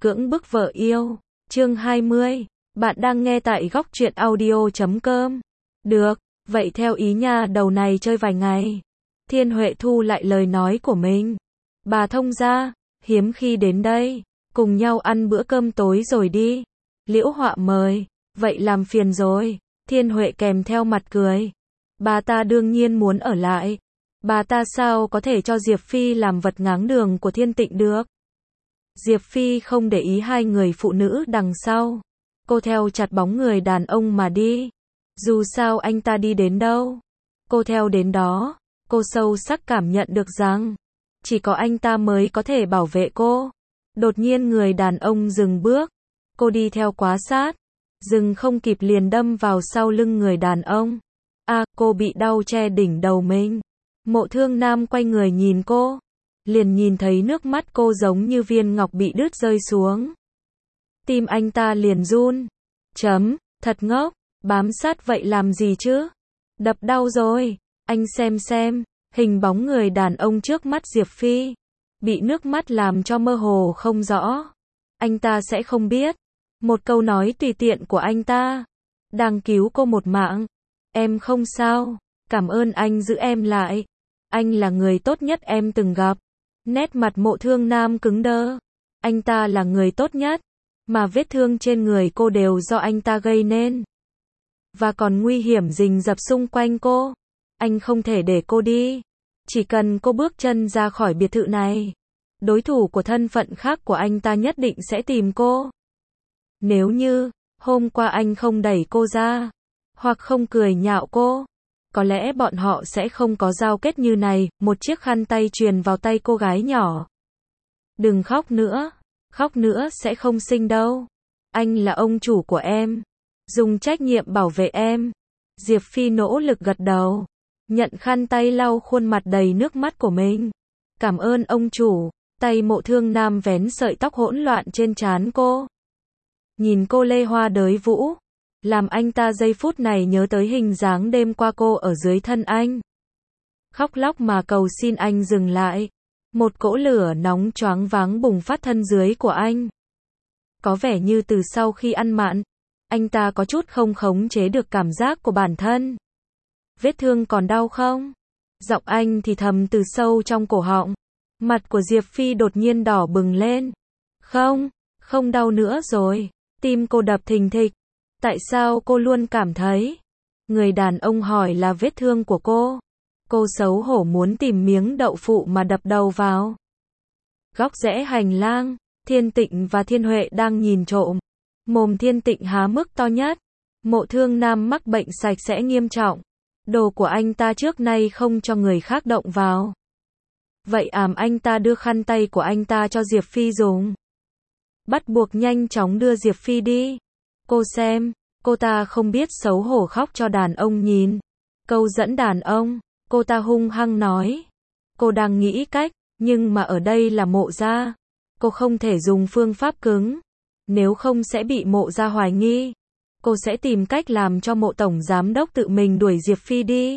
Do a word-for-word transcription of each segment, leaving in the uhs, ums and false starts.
Cưỡng bức vợ yêu. Chương hai mươi. Bạn đang nghe tại góc truyện audio chấm com. Được, vậy theo ý nha, đầu này chơi vài ngày. Thiên Huệ thu lại lời nói của mình. Bà thông gia, hiếm khi đến đây, cùng nhau ăn bữa cơm tối rồi đi. Liễu Họa mời, vậy làm phiền rồi. Thiên Huệ kèm theo mặt cười. Bà ta đương nhiên muốn ở lại. Bà ta sao có thể cho Diệp Phi làm vật ngáng đường của Thiên Tịnh được. Diệp Phi không để ý hai người phụ nữ đằng sau. Cô theo chặt bóng người đàn ông mà đi. Dù sao anh ta đi đến đâu, cô theo đến đó. Cô sâu sắc cảm nhận được rằng chỉ có anh ta mới có thể bảo vệ cô. Đột nhiên người đàn ông dừng bước. Cô đi theo quá sát, dừng không kịp liền đâm vào sau lưng người đàn ông. A, à, cô bị đau che đỉnh đầu mình. Mộ Thương Nam quay người nhìn cô, liền nhìn thấy nước mắt cô giống như viên ngọc bị đứt rơi xuống. Tim anh ta liền run. Chấm, thật ngốc, bám sát vậy làm gì chứ? Đập đau rồi. Anh xem xem, hình bóng người đàn ông trước mắt Diệp Phi, bị nước mắt làm cho mơ hồ không rõ. Anh ta sẽ không biết. Một câu nói tùy tiện của anh ta đang cứu cô một mạng. Em không sao, cảm ơn anh giữ em lại. Anh là người tốt nhất em từng gặp. Nét mặt Mộ Thương Nam cứng đơ. Anh ta là người tốt nhất, mà vết thương trên người cô đều do anh ta gây nên. Và còn nguy hiểm rình rập xung quanh cô. Anh không thể để cô đi. Chỉ cần cô bước chân ra khỏi biệt thự này, đối thủ của thân phận khác của anh ta nhất định sẽ tìm cô. Nếu như hôm qua anh không đẩy cô ra, hoặc không cười nhạo cô, có lẽ bọn họ sẽ không có giao kết như này. Một chiếc khăn tay truyền vào tay cô gái nhỏ. Đừng khóc nữa, khóc nữa sẽ không sinh đâu. Anh là ông chủ của em, dùng trách nhiệm bảo vệ em. Diệp Phi nỗ lực gật đầu, nhận khăn tay lau khuôn mặt đầy nước mắt của mình. Cảm ơn ông chủ. Tay Mộ Thương Nam vén sợi tóc hỗn loạn trên trán cô. Nhìn cô lê hoa đới vũ, làm anh ta giây phút này nhớ tới hình dáng đêm qua cô ở dưới thân anh. Khóc lóc mà cầu xin anh dừng lại. Một cỗ lửa nóng choáng váng bùng phát thân dưới của anh. Có vẻ như từ sau khi ăn mặn, anh ta có chút không khống chế được cảm giác của bản thân. Vết thương còn đau không? Giọng anh thì thầm từ sâu trong cổ họng. Mặt của Diệp Phi đột nhiên đỏ bừng lên. Không, không đau nữa rồi. Tim cô đập thình thịch. Tại sao cô luôn cảm thấy? Người đàn ông hỏi là vết thương của cô. Cô xấu hổ muốn tìm miếng đậu phụ mà đập đầu vào. Góc rẽ hành lang, Thiên Tịnh và Thiên Huệ đang nhìn trộm. Mồm Thiên Tịnh há mức to nhất. Mộ Thương Nam mắc bệnh sạch sẽ nghiêm trọng. Đồ của anh ta trước nay không cho người khác động vào. Vậy ảm anh ta đưa khăn tay của anh ta cho Diệp Phi dùng. Bắt buộc nhanh chóng đưa Diệp Phi đi. Cô xem, cô ta không biết xấu hổ khóc cho đàn ông nhìn. Câu dẫn đàn ông, cô ta hung hăng nói. Cô đang nghĩ cách, nhưng mà ở đây là Mộ gia. Cô không thể dùng phương pháp cứng. Nếu không sẽ bị Mộ gia hoài nghi. Cô sẽ tìm cách làm cho Mộ tổng giám đốc tự mình đuổi Diệp Phi đi.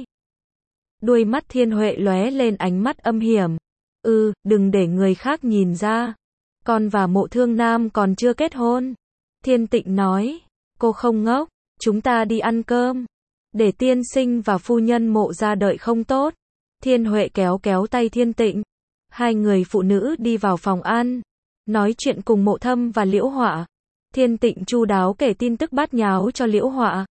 Đuôi mắt Thiên Huệ lóe lên ánh mắt âm hiểm. Ừ, đừng để người khác nhìn ra. Con và Mộ Thương Nam còn chưa kết hôn. Thiên Tịnh nói. Cô không ngốc, chúng ta đi ăn cơm. Để tiên sinh và phu nhân Mộ gia đợi không tốt. Thiên Huệ kéo kéo tay Thiên Tịnh. Hai người phụ nữ đi vào phòng ăn, nói chuyện cùng Mộ Thâm và Liễu Họa. Thiên Tịnh chu đáo kể tin tức bát nháo cho Liễu Họa.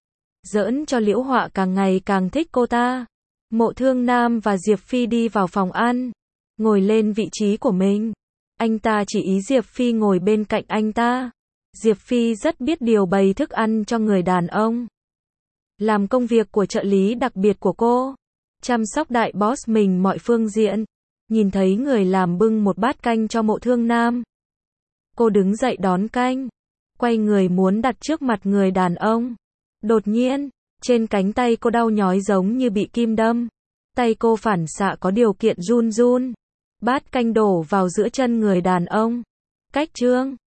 Giỡn cho Liễu Họa càng ngày càng thích cô ta. Mộ Thương Nam và Diệp Phi đi vào phòng ăn, ngồi lên vị trí của mình. Anh ta chỉ ý Diệp Phi ngồi bên cạnh anh ta. Diệp Phi rất biết điều bày thức ăn cho người đàn ông. Làm công việc của trợ lý đặc biệt của cô. Chăm sóc đại boss mình mọi phương diện. Nhìn thấy người làm bưng một bát canh cho Mộ Thương Nam. Cô đứng dậy đón canh. Quay người muốn đặt trước mặt người đàn ông. Đột nhiên, trên cánh tay cô đau nhói giống như bị kim đâm. Tay cô phản xạ có điều kiện run run. Bát canh đổ vào giữa chân người đàn ông. Cách trương.